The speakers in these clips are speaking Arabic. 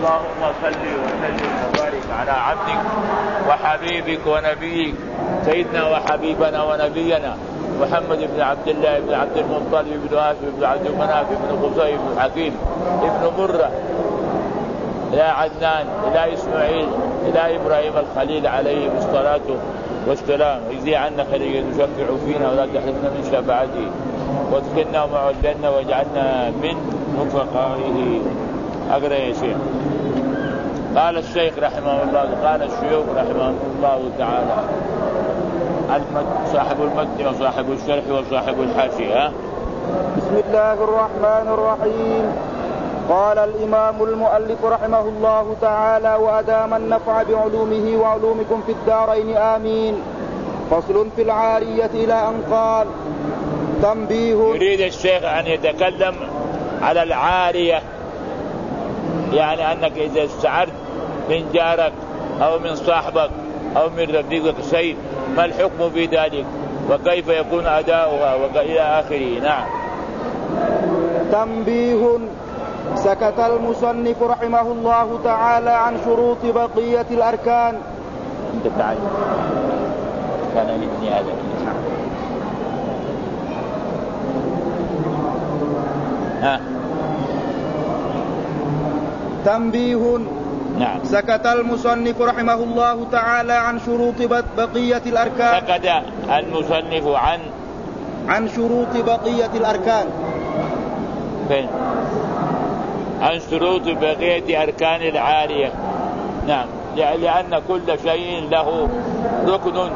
اللهم صل وسلم وبارك على عبدك وحبيبك ونبيك سيدنا وحبيبنا ونبينا محمد بن عبد الله بن عبد المطلب بن هاشم بن عبد مناف بن قصي بن حكيم بن مرة إلى عدنان إلى إسماعيل إلى إبراهيم الخليل عليه الصلاة والسلام. اجزي عنا خير تشفع فينا ولا تحرمنا من شفاعته وادخلنا مع الجنة واجعلنا من رفقائه. أقرأ يا شيخ. قال الشيخ رحمه الله قال الشيوخ رحمه الله تعالى صاحب المتن وصاحب الشرح وصاحب الحاشية. بسم الله الرحمن الرحيم. قال الإمام المؤلف رحمه الله تعالى وأدام النفع بعلومه وعلومكم في الدارين آمين. فصل في العارية إلى أن قال تنبيه. يريد الشيخ أن يتكلم على العارية، يعني أنك إذا استعرت من جارك أو من صاحبك أو من رفيقك شيء ما الحكم في ذلك وكيف يكون أداؤها وإلى آخره. نعم. تنبيه. سكت المصنف رحمه الله تعالى عن شروط بقية الأركان. أنت تعالى كان يبني هذا. تنبيه. نعم. سكت المصنف رحمه الله تعالى عن شروط بقية الأركان. سكت المصنف عن شروط بقية الأركان. فين؟ عن شروط بقية أركان العارية. نعم. لأن كل شيء له ركن.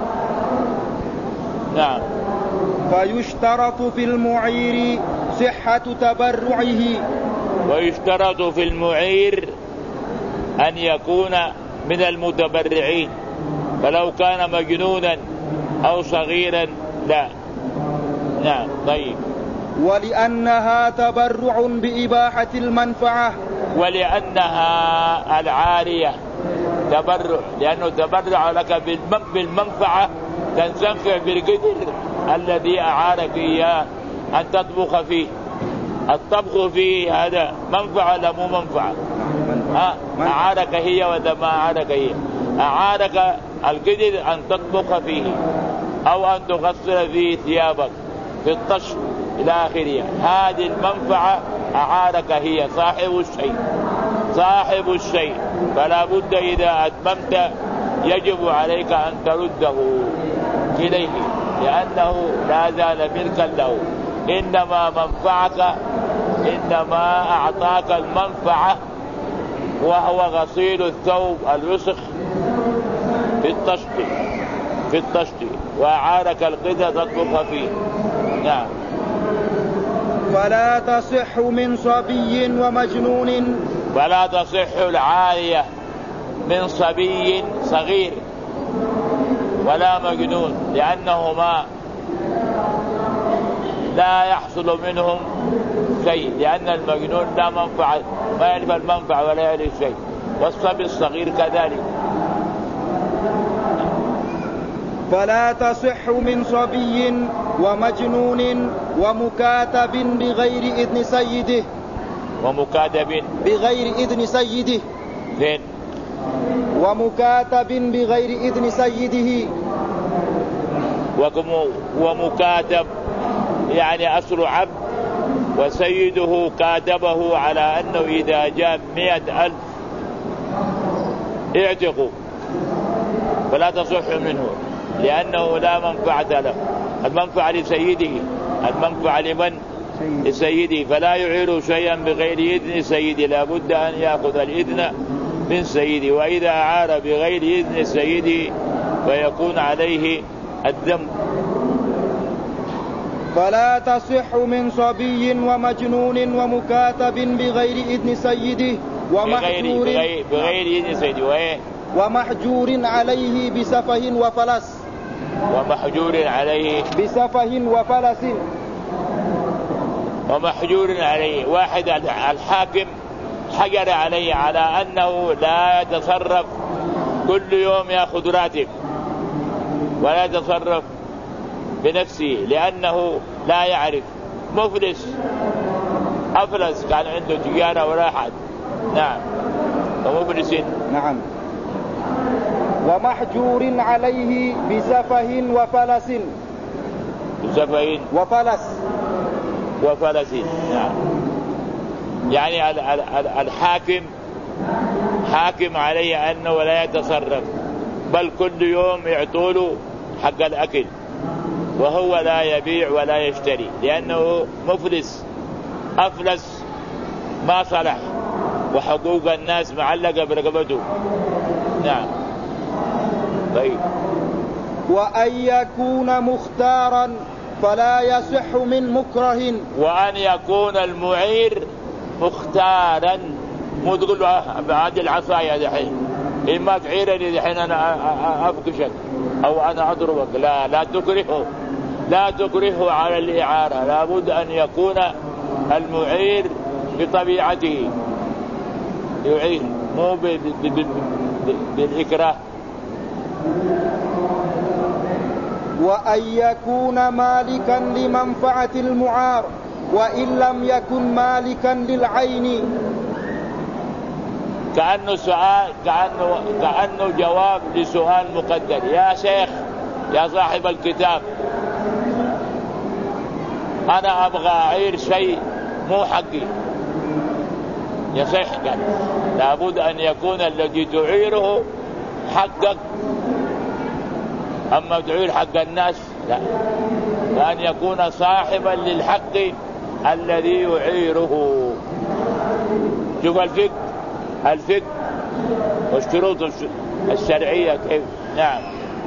نعم. فيشترط في المعير صحة تبرعه. ويشترط في المعير أن يكون من المتبرعين، فلو كان مجنونا أو صغيرا لا. نعم. طيب. ولأنها تبرع بإباحة المنفعة. ولأنها العارية تبرع، لأنه تبرع لك بالمنفعة، تنتفع بالقدر الذي أعارك إياه أن تطبخ فيه. الطبخ فيه هذا منفعة لا مو منفعة؟ أعارك هي ولا ما أعارك هي؟ أعارك القدر أن تطبخ فيه أو أن تغسل فيه ثيابك في الطش إلى آخره. هذه المنفعة أعارك هي صاحب الشيء فلا بد إذا أتممت يجب عليك أن ترده إليه، لأنه لا زال ملكا له. إنما أعطاك المنفعة وهو غسيل الثوب الوسخ في الطشت وأعارك القدر تطبخ فيه. نعم. فلا تصح من صبي ومجنون. فلا تصح العارية من صبي صغير ولا مجنون، لأنهما لا يحصل منهم شيء، لأن المجنون لا منفعة، ما يعرف المنفعة ولا يعرف شيء، والصبي الصغير كذلك. فلا تصح من صبي ومجنون ومكاتب بغير إذن سيده. ومكاتب بغير إذن سيده. فين؟ ومكاتب بغير إذن سيده. ومكاتب يعني أصل عبد وسيده كاتبه على أنه إذا جاب 100,000 اعتقوا، فلا تصح منه لأنه لا منفعة له. المنفعة لسيده، المنفعة لمن؟ لسيده، فلا يعير شيئا بغير إذن سيده، لا بد أن يأخذ الإذن من سيده، وإذا أعار بغير إذن سيده فيكون عليه الذنب. فلا تصح من صبي ومجنون ومكاتب بغير إذن سيده ومحجور بغير إذن سيده ومحجور عليه بسفه وفلس. ومحجور عليه بسفه وفلس. ومحجور عليه واحد الحاكم حجر عليه على أنه لا يتصرف، كل يوم يأخذ راتب ولا يتصرف بنفسه لأنه لا يعرف، مفلس أفلس، كان عنده تجارة ولا أحد. نعم. ومفلس. نعم. ومحجور عليه بسفه وفلس. بسفه وفلس. نعم. يعني الحاكم حاكم عليه أنه لا يتصرف، بل كل يوم يعطوله حق الأكل، وهو لا يبيع ولا يشتري لأنه مفلس أفلس ما صلح، وحقوق الناس معلقة برقبته. نعم. طيب. وأن يكون مختارا فلا يصح من مكره. وأن يكون المعير مختارا، مو تقول له بعد العصاية دحين إما تعيرني دحين أنا أفقشك أو أنا أضربك. لا تكرهه على الإعارة، لابد أن يكون المعير بطبيعته يعير، مو بالإكراه. وأن يكون مالكا لمنفعة المعار وإن لم يكن مالكا للعين. كأنه جواب لسؤال مقدر. يا شيخ، يا صاحب الكتاب، أنا أبغى أعير شيء مو حقي، يصح؟ قال لابد أن يكون الذي تعيره حقك، أما تعير حق الناس لا، وأن يكون صاحبا للحق الذي يعيره. شوف الفقه والشروط الشرعية كيف. نعم.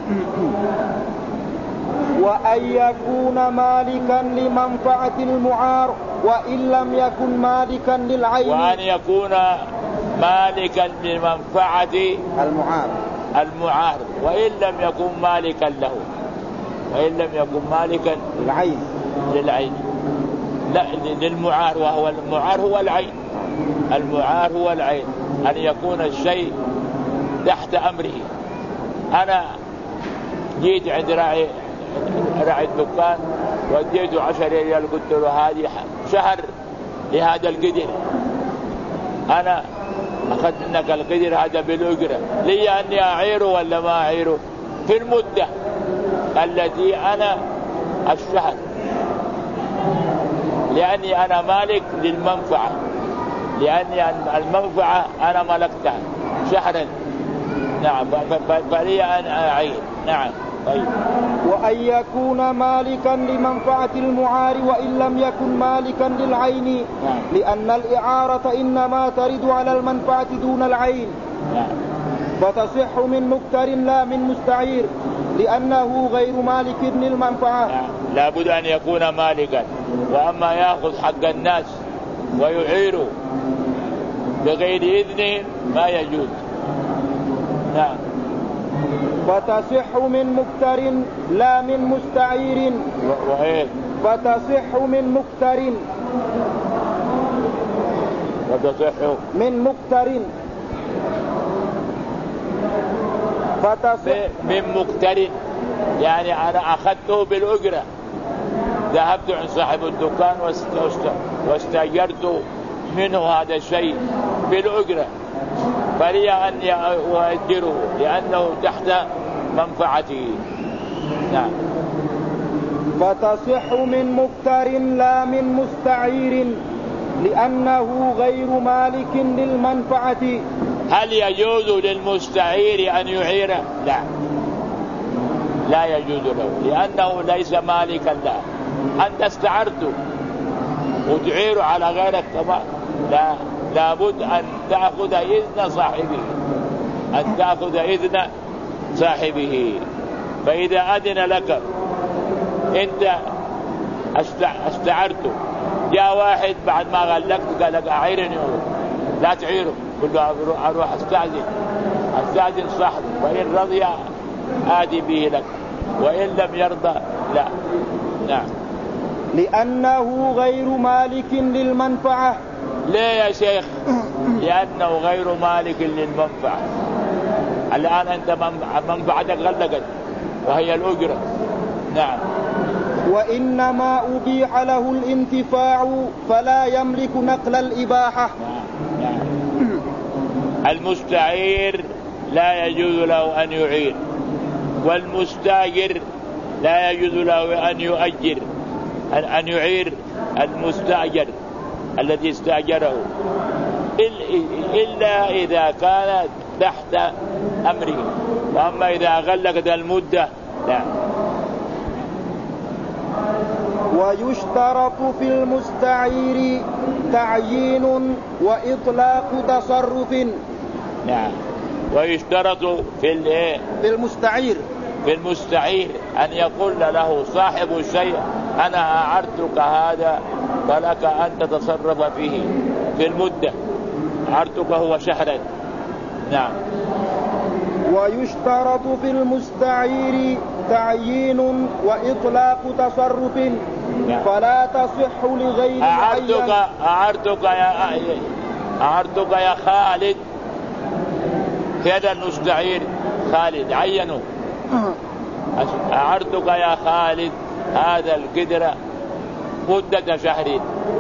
وأن يكون مالكا لمنفعة المعار وإن لم يكن مالكا للعين. وأن يكون مالكا لمنفعة المعار وإن لم يكن مالكا له، وإن لم يكن مالكا للعين. لا، للمعار، وهو المعار هو العين. المعار هو العين، أن يكون الشيء تحت أمره. أنا جيت عند راعي الدكان وديته 10 ريال، قلت له هذه شهر لهذا القدر، أنا أخذت منك القدر هذا بالأجرة، لي أني أعيره ولا ما أعيره في المدة التي أنا الشهر، لأني أنا مالك للمنفعة، لأني المنفعة أنا ملكتها شهرا. نعم. فلي أن أعير. نعم. طيب. وأن يكون مالكا لمنفعة المعار وإن لم يكن مالكا للعين. نعم. لأن الإعارة إنما ترد على المنفعة دون العين. نعم. فتصح من مكتر لا من مستعير لأنه غير مالك للمنفعة. نعم. لابد أن يكون مالكا، وأما يأخذ حق الناس ويعيره بغير إذنهم ما يجوز. نعم. فتصح من مكتر لا من مستعير. وإيه؟ فتصح من مكتر من مكتر، يعني أنا أخذته بالأجرة، ذهبت عند صاحب الدكان واستأجرت منه هذا الشيء بالأجرة، فلي أن أؤجره لأنه تحت منفعته. نعم. فتصح من مكتر لا من مستعير لأنه غير مالك للمنفعة. هل يجوز للمستعير أن يعيره؟ لا يجوز له، لأنه ليس مالكا له. أنت استعرته وتعيره على غيرك كمان، لابد أن تأخذ إذن صاحبه. فإذا أذن لك أنت استعرته، جاء واحد بعد ما غلقت قال لك أعيرني، لا تعيره، قل له أروح أستأذن صاحبه، وإن رضي آدي به لك، وإن لم يرضى لا. نعم. لأنه غير مالك للمنفعة. ليه يا شيخ؟ لأنه غير مالك للمنفعة. الآن أنت منفعتك غلقت وهي الأجرة. نعم. وإنما أبيح له الانتفاع فلا يملك نقل الإباحة. نعم. المستعير لا يجوز له أن يعير، والمستاجر لا يجوز له أن يؤجر، أن يعير المستأجر الذي استأجره إلا إذا كان تحت أمره، وأما إذا غلقت المدة لا. ويشترط في المستعير تعيين وإطلاق تصرف. نعم. ويشترط في المستعير أن يقول له صاحب الشيء أنا أعرتك هذا فلك أن تتصرف فيه في المدة، أعرتك هو شهرا. نعم. ويشترط في المستعير تعيين وإطلاق تصرف. نعم. فلا تصح لغير أعرتك يا خالد، هذا المستعير خالد عينه، أعرتك يا خالد هذا القدرة مدة شهرين.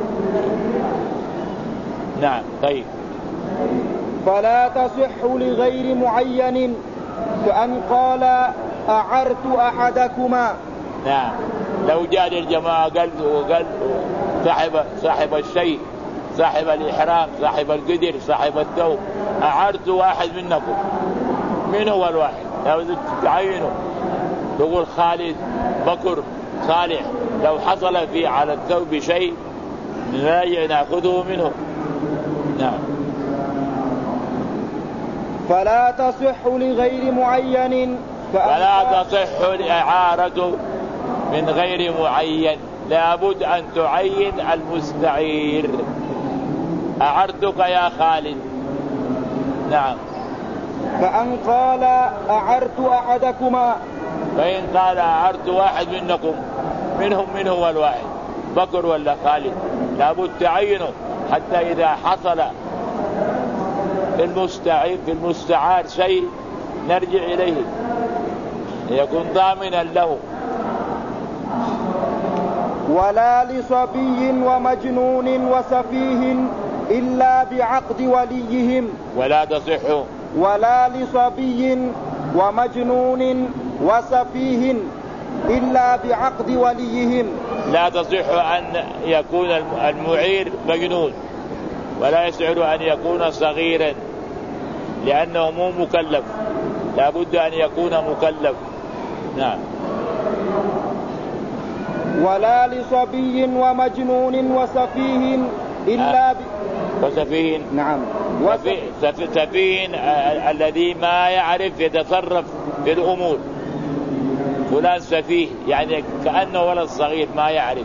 نعم. طيب. فلا تصح لغير معين كأن قال أعرت أحدكما. نعم. لو جاء الجماعة قال صاحب الشيء، صاحب الإحرام، صاحب القدر، صاحب الثوب، أعرت واحد منكم، من هو الواحد؟ لو تعينه تقول خالد، بكر، صالح، لو حصل في على الثوب شيء لا نأخذه منه. نعم. فلا تصح لغير معين. فلا تصح الإعارة من غير معين، لابد أن تعين المستعير. أعرتك يا خالد. نعم. فأن قال أعرت أحدكما، فإن قال أعرت واحد منكم، من هو الواحد؟ بكر ولا خالد؟ لابد تعينه حتى إذا حصل في المستعار شيء نرجع إليه يكون ضامنا له. ولا لصبي ومجنون وسفيه إلا بعقد وليهم. ولا تصح. ولا لصبي ومجنون وسفيه إلا بعقد وليهم. لا تصح أن يكون المعير مجنون، ولا يسعر أن يكون صغيرا لأنه مو مكلف، لا بد أن يكون مكلف. نعم. ولا لصبي ومجنون وسفيه إلا وسفيه. نعم. سفيه الذي ما يعرف يتصرف في الأمور، فلان سفيه يعني كأنه ولد صغير ما يعرف.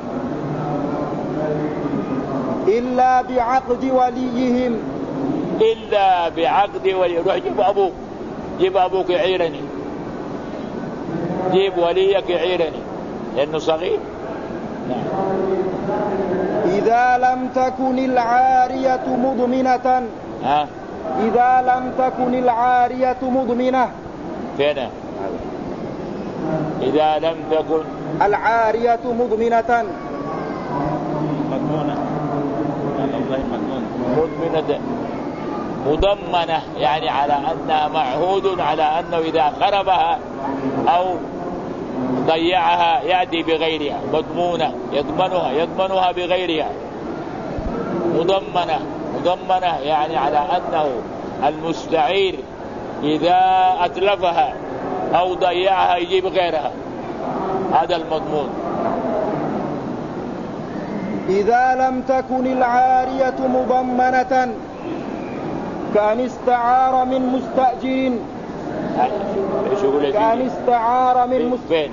إلا بعقد وليهم. إلا بعقد ولي. روح جيب أبوك يعيرني، جيب وليك يعيرني لأنه صغير. نعم. إذا لم تكن العارية مضمنة. إذا لم تكن العارية مضمنة. فين؟ إذا لم تكن العارية مضمنة. مضمنة يعني على أنها معهود على أنه إذا خربها أو ضيعها يأتي بغيرها، مضمونة يضمنها بغيرها. مضمنة يعني على أنه المستعير إذا أتلفها أو ضيعها يجيب غيرها، هذا المضمون. إذا لم تكن العارية مضمنة كأن استعار من مستأجر. كأن استعار من مستأجر.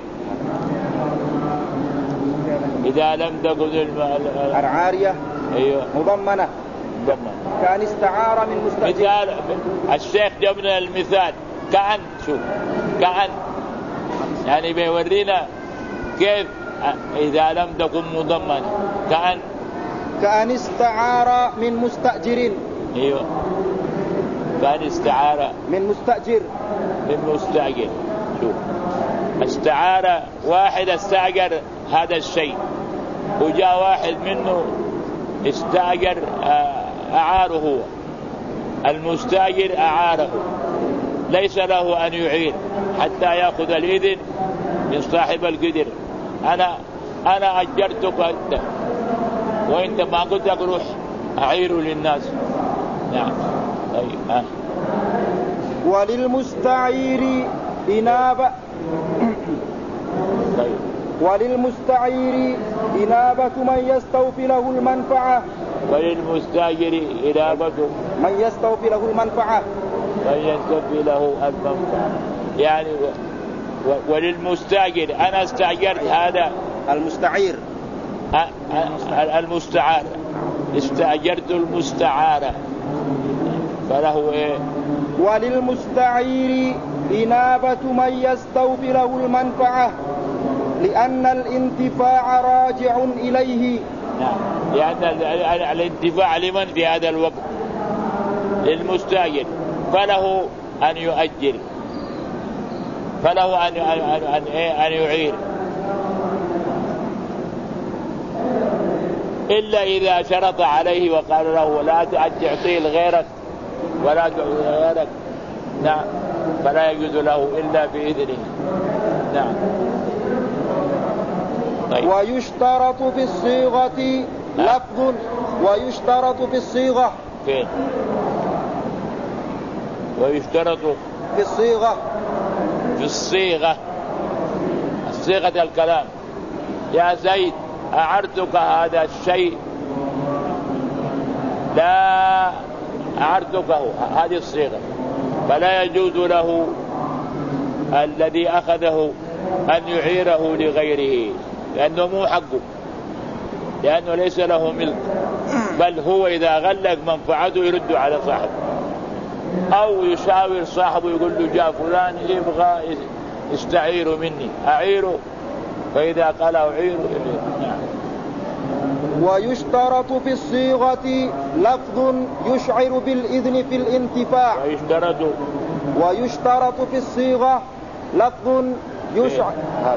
إذا لم تكن العارية مضمنة كأن استعار من مستأجر. مثال الشيخ جبنا المثال كأن، شوف كأن يعني بيورينا كيف إذا لم تكن مضمنة. كأن استعار من مستأجر. ايوه كان استعارة من مستأجر. شوف استعارة واحد استأجر هذا الشيء وجاء واحد منه استأجر أعاره هو، المستاجر أعاره ليس له أن يعير حتى يأخذ الإذن من صاحب القدر. أنا أجرتك أنت وأنت ما قلت لك روح أعير للناس. نعم. طيب. وللمستعير إنابة طيب. وللمستعير إنابة من يستوفي له المنفعة. وللمستاجر إنابة من يستوفي له المنفعة. من يستوفي له المنفعة يعني وللمستاجر أنا استأجرت هذا المستعير المستعار استأجرت المستعارة فله إيه؟ وللمستعير إنابة من يستوفي له المنفعة لأن الانتفاع راجع إليه. نعم. لأن الانتفاع لمن في هذا الوقت؟ للمستاجر فله أن يؤجر فله أن يعير إلا إذا شرط عليه وقال له لا تعطيه لغيرك ولا تعطيه لغيرك. نعم. فلا يجوز له إلا بإذنه. نعم. طيب. ويشترط في الصيغة لفظ. ويشترط في الصيغة فين؟ ويشترط في الصيغة الصيغة الكلام. يا زيد أعرتك هذا الشيء لا أعرتكه هذه الصيغة فلا يجوز له الذي أخذه أن يعيره لغيره لأنه مو حقه لأنه ليس له ملك بل هو إذا غلق منفعته يرد على صاحبه أو يشاور صاحبه يقول له جاء فلان يبغى يستعير مني أعيره فإذا قال أعيره. نعم. ويشترط في الصيغة لفظ يشعر بالإذن في الانتفاع. ويشترط في الصيغة لفظ يشعر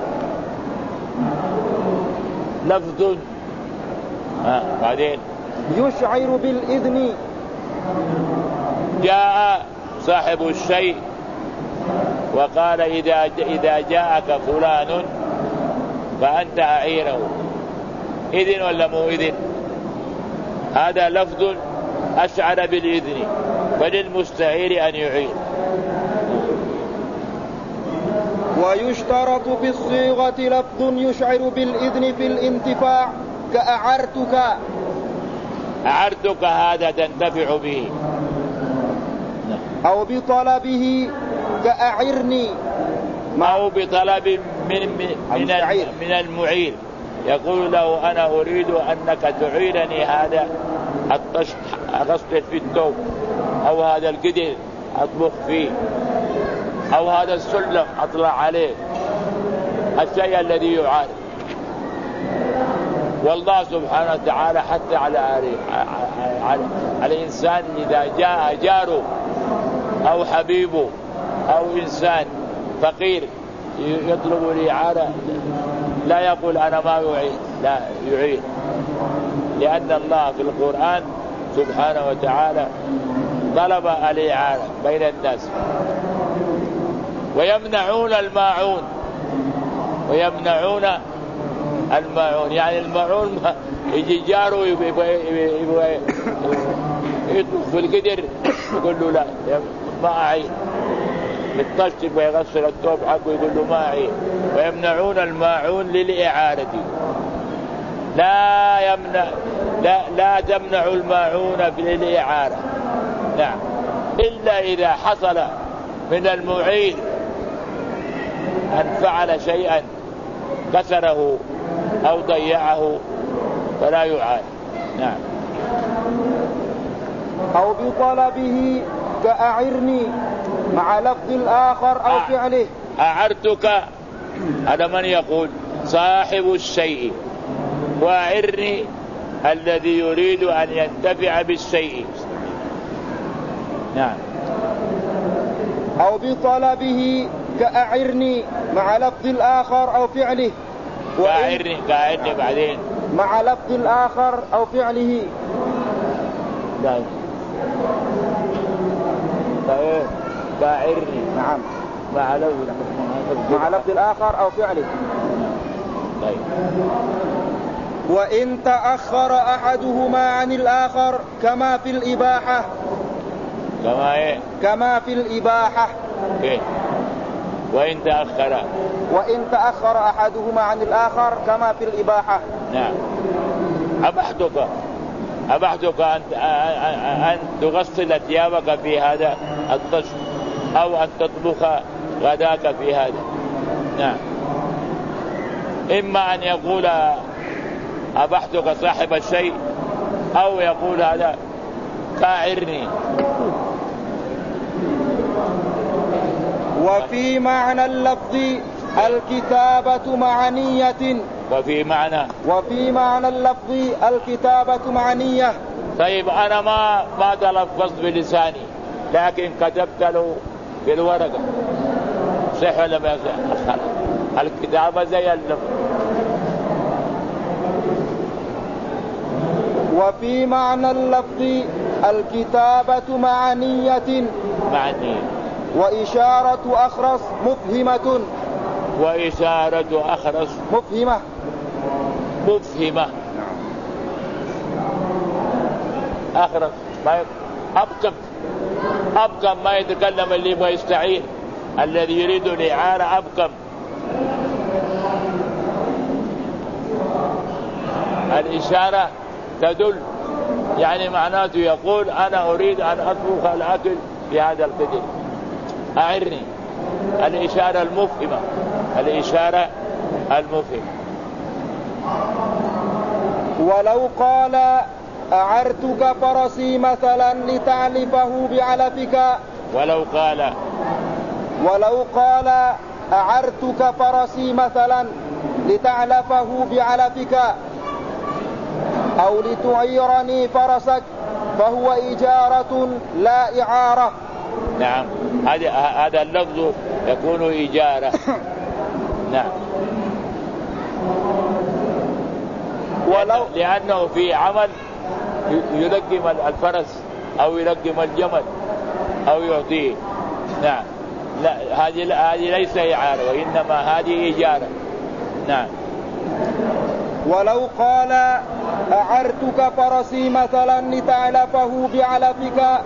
لفظ بعدين يشعر بالإذن. جاء صاحب الشيء وقال إذا جاءك فلان فأنت أعيره إذن ولا مو إذن؟ هذا لفظ أشعر بالإذن فللمستعير أن يعير. ويشترط في الصيغة لفظ يشعر بالإذن في الانتفاع كأعرتك. أعرتك هذا تنتفع به أو بطلبه كأعرني أو بطلب من المعير يقول له أنا أريد أنك تعيرني هذا الغسل في الثوب أو هذا القدر أطبخ فيه أو هذا السلم أطلع عليه الشيء الذي يعارض. والله سبحانه وتعالى حتى على الإنسان إذا جاء جاره أو حبيبه أو إنسان فقير يطلب الإعارة لا يقول أنا ما يعين لا يعين لأن الله في القرآن سبحانه وتعالى طلب الإعارة بين الناس. ويمنعون الماعون يعني الماعون يجي جاره يطلق في القدر يقول له لا ما أعين بالطشت ويغسل الثوب حقه يقول له ما أعين. ويمنعون الماعون للإعارة لا تمنع الماعون للإعارة. نعم. إلا إذا حصل من المعين أن فعل شيئا كسره أو ضيعه فلا يعان. نعم. أو بطلبه كأعرني مع لفظ الآخر أو فعله. أعرتك هذا من يقول صاحب الشيء وأعرني الذي يريد أن ينتفع بالشيء. نعم. أو بطلبه كأعرني مع لفظ الآخر أو فعله. كأعرني بعدين مع لفظ الآخر أو فعله. لا. كاعرني. نعم. مع لفظ الآخر أو فعله. طيب. وإن تأخر أحدهما عن الآخر كما في الإباحة. كما إيه؟ كما في الإباحة. إيه؟ وإن تأخر أحدهما عن الآخر كما في الإباحة. نعم. أبحتك أن تغسل ثيابك في هذا الطشت أو أن تطبخ غداك في هذا. نعم. إما أن يقول أبحتك صاحب الشيء أو يقول هذا كاعرني. وفي معنى اللفظ الكتابة مع نية. وفي معنى اللفظ الكتابة مع نية. طيب أنا ما تلفظت بلساني لكن كتبت له بالورقة، صح ولا ما صح؟ الكتابة زي اللفظ. وفي معنى اللفظ الكتابة مع نية. وإشارة أخرس مفهمة. مفهمة. أخرس ما أبكم ما يتكلم اللي ما يستعين، الذي يريد الإعارة أبكم. الإشارة تدل، يعني معناته يقول أنا أريد أن أطبخ الأكل في هذا القدر، أعرني. الإشارة المفهمة. ولو قال أعرتك فرسي مثلا لتعلفه بعلفك. ولو قال أعرتك فرسي مثلا لتعلفه بعلفك أو لتعيرني فرسك فهو إجارة لا إعارة. نعم. هذا اللفظ يكون إجارة. نعم. لأنه في عمل يلقم الفرس أو يلقم الجمل أو يعطيه. نعم. لا، هذه ليس إعارة وإنما هذه إجارة. نعم. ولو قال أعرتك فرسي مثلا لتعلفه بعلفك.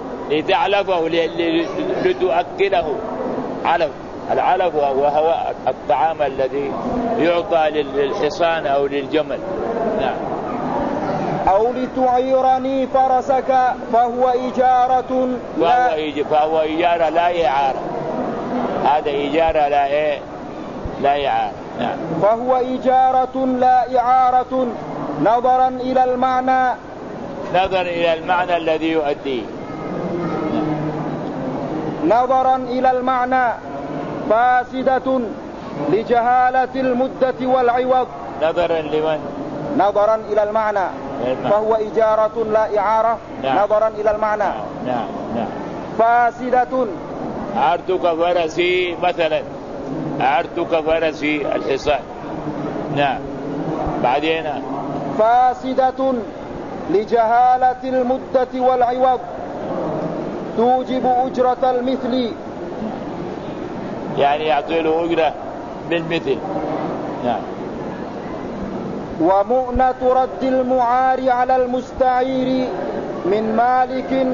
لتؤكله. العلف وهو الطعام الذي يعطى للحصان أو للجمل. نعم. أو لتعيرني فرسك فهو إجارة لا إعارة. هذا إجارة لا إعارة. نعم. فهو إجارة لا إعارة نظرا إلى المعنى الذي يؤديه. نظرا إلى المعنى فاسدة لجهالة المدة والعوض. نظرا إلى المعنى فهو إجارة لا إعارة. نعم. نظرا إلى المعنى. نعم. فاسدة. أعرتك فرسي مثلا، أعرتك فرسي الحصان. نعم. بعدين فاسدة لجهالة المدة والعوض توجب أجرة المثل، يعني يعطي له أجرة بالمثل. نعم. ومؤنة رد المعار على المستعير من مالك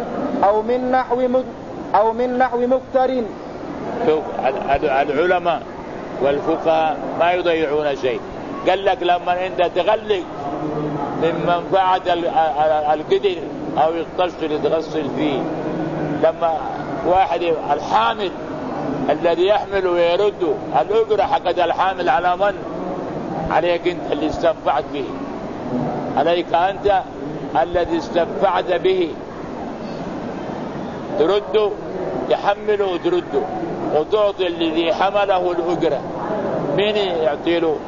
أو من نحو مقتر. شوف العلماء والفقهاء ما يضيعون شيء. قال لك لما انت تغلق من منفعة القدر او يغتسل يتغسل فيه، لما واحد الحامل الذي يحمل ويرد الأجرة حقت الحامل على من؟ عليك انت اللي استنفعت به، عليك انت الذي استنفعت به ترده، يحمله وترده وتعطي الذي حمله الأجرة. من يعطي له؟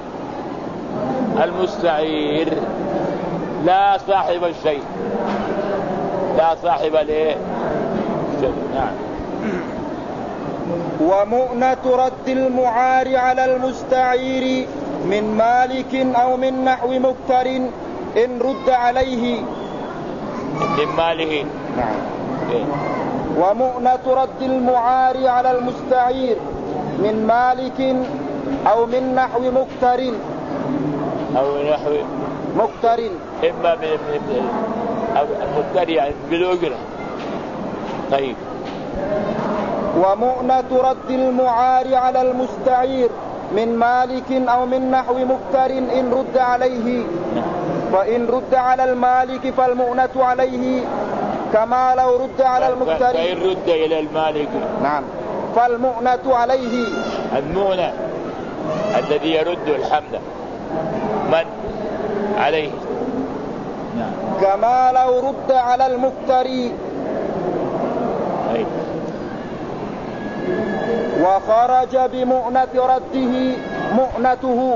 المستعير، لا صاحب الشيء، لا صاحب الايه. نعم. ومؤنة رد المعار على المستعير من مالك أو من نحو مقتر إن رد عليه. من ماله. نعم. ومؤنة رد المعار على المستعير من مالك أو من نحو مكتر إما من المكتر يعني بالأجرة. طيب. ومؤنة رد المعار على المستعير من مالك أو من نحو مكتر إن رد عليه، فإن رد على المالك فالمؤنة عليه كما لو رد على المكتر. فإن رد إلى المالك نعم فالمؤنة عليه، المؤنة الذي يرد الحمل من عليه. نعم. كما لو رد على المكتر. وخرج بمؤنة رده مؤنته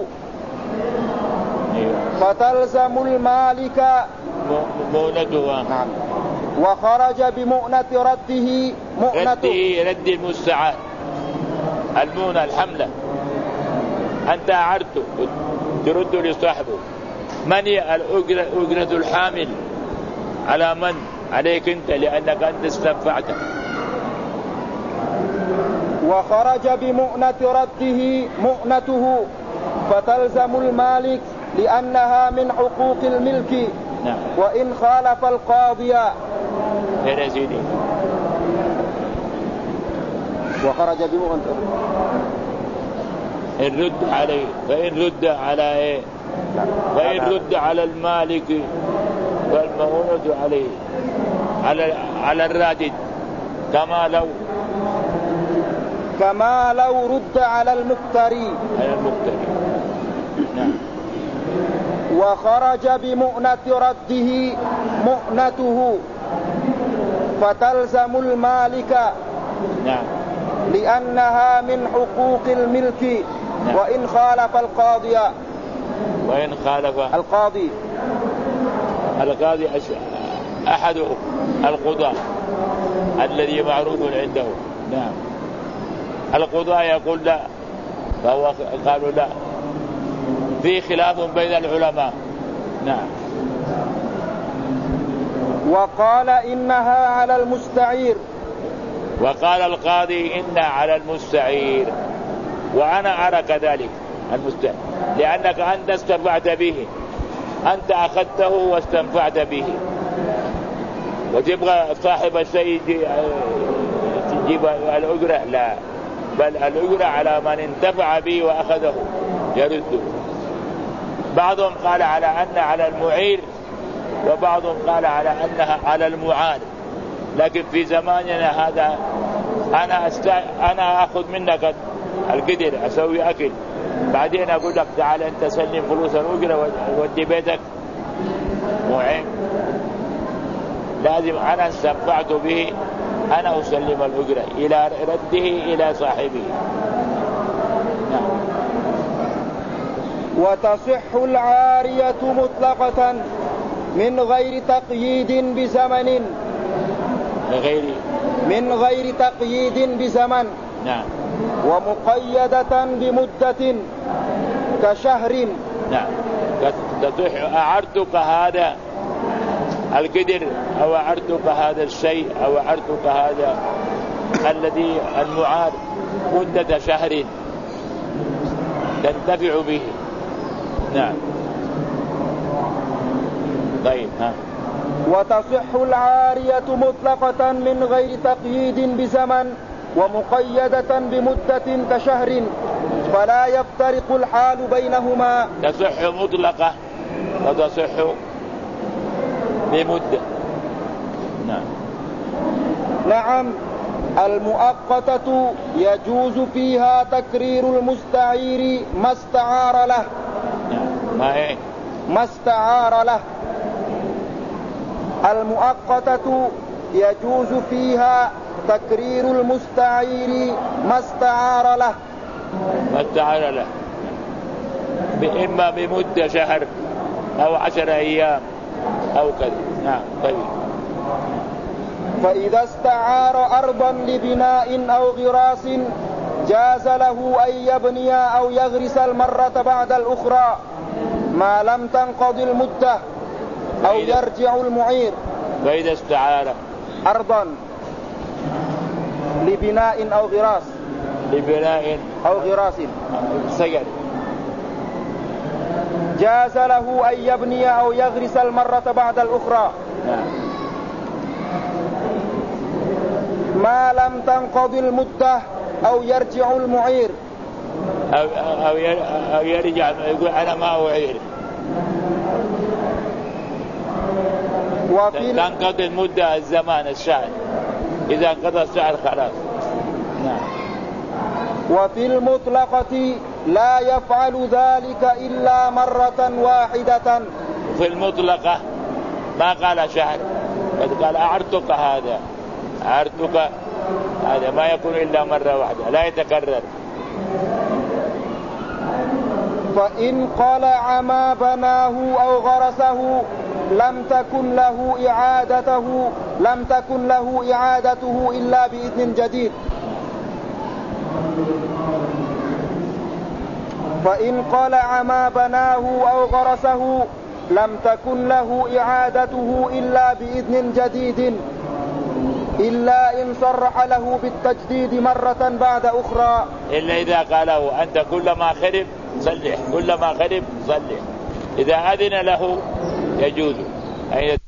فتلزم المالك مؤنته. نعم. وخرج بمؤنة رده مؤنته رد المستعان المؤنة الحملة. أنت أعرته ترد لصاحبه. من هي الأجرة الحامل على من؟ عليك أنت، لأنك أنت استنفعت. وخرج بمؤنة رده مؤنته فتلزم المالك لأنها من حقوق الملك. نعم. وإن خالف القاضي. يا سيدي. وخرج بمؤنة الرد عليه، فإن رد على إيه؟ فإن رد على المالك فالمؤونة عليه على الرادد كما لو رد على المكتري. نعم. وخرج بمؤنة رده مؤنته فتلزم المالك. نعم. لأنها من حقوق الملك. نعم. وإن خالف القاضي. وإن خالف القاضي أحد القضاة الذي معروف عنده. نعم. القضاة يقول لا، فهو قالوا لا، في خلاف بين العلماء. نعم. وقال إنها على المستعير. وقال القاضي إنها على المستعير، وأنا أرى كذلك المستعير، لأنك أنت استنفعت به، أنت أخذته واستنفعت به، وتبغى صاحب الشيء تجيب الأجرة؟ لا، بل الأجرة على من انتفع به وأخذه يرده. بعضهم قال على أن على المعير، وبعضهم قال على أنها على المعار. لكن في زماننا هذا أنا أخذ منك القدر أسوي أكل، بعدين أقول لك تعال أنت سلم فلوس الأجرة ودي بيتك. معين، لازم أنا استنفعت به أنا أسلم الأجرة إلى رده إلى صاحبه. نعم. وتصح العارية مطلقة من غير تقييد بزمن. من غير تقييد بزمن. نعم. ومقيدة بمدة كشهر. نعم. تصح أعرتك هذا القدر، أو أعرتك هذا الشيء، أو أعرتك هذا الذي المعار مدة شهر تنتفع به. نعم. طيب. وتصح العارية مطلقة من غير تقييد بزمن ومقيدة بمدة كشهر، فلا يفترق الحال بينهما. تصح مطلقة وتصح بمدة. نعم. نعم. المؤقتة يجوز فيها تكرير المستعير ما استعار له. نعم. ما استعار له. المؤقتة يجوز فيها تكرير المستعير ما استعار له. ما استعار له، إما بمدة شهر أو 10 أيام أو كذا. نعم. طيب. فإذا استعار أرضا لبناء أو غراس جاز له أن يبني أو يغرس المرة بعد الأخرى ما لم تنقض المدة أو يرجع المعير. فإذا استعار أرضا لبناء أو غراس. لبناء أو غراس سجل. جاز له أن يبني أو يغرس المرة بعد الأخرى. نعم. ما لم تنقضي المدة أو يرجع المعير. أو يرجع يقول أنا ما أعير. تنقضي المدة الزمان الشهر، إذا انقضى الشهر خلاص. نعم. وفي المطلقة لا يفعل ذلك إلا مرة واحدة. في المطلقة ما قال شهر، قال أعرتك هذا، أعرتك هذا ما يكون إلا مرة واحدة لا يتكرر. فإن قلع ما بناه أو غرسه لم تكن له إعادته إلا بإذن جديد. فإن قلع ما بناه أو غرسه لم تكن له إعادته إلا بإذن جديد، إلا إن صرح له بالتجديد مرة بعد أخرى. إلا إذا قاله أنت كلما خرب صلح، كلما خرب صلح، إذا أذن له يجوز.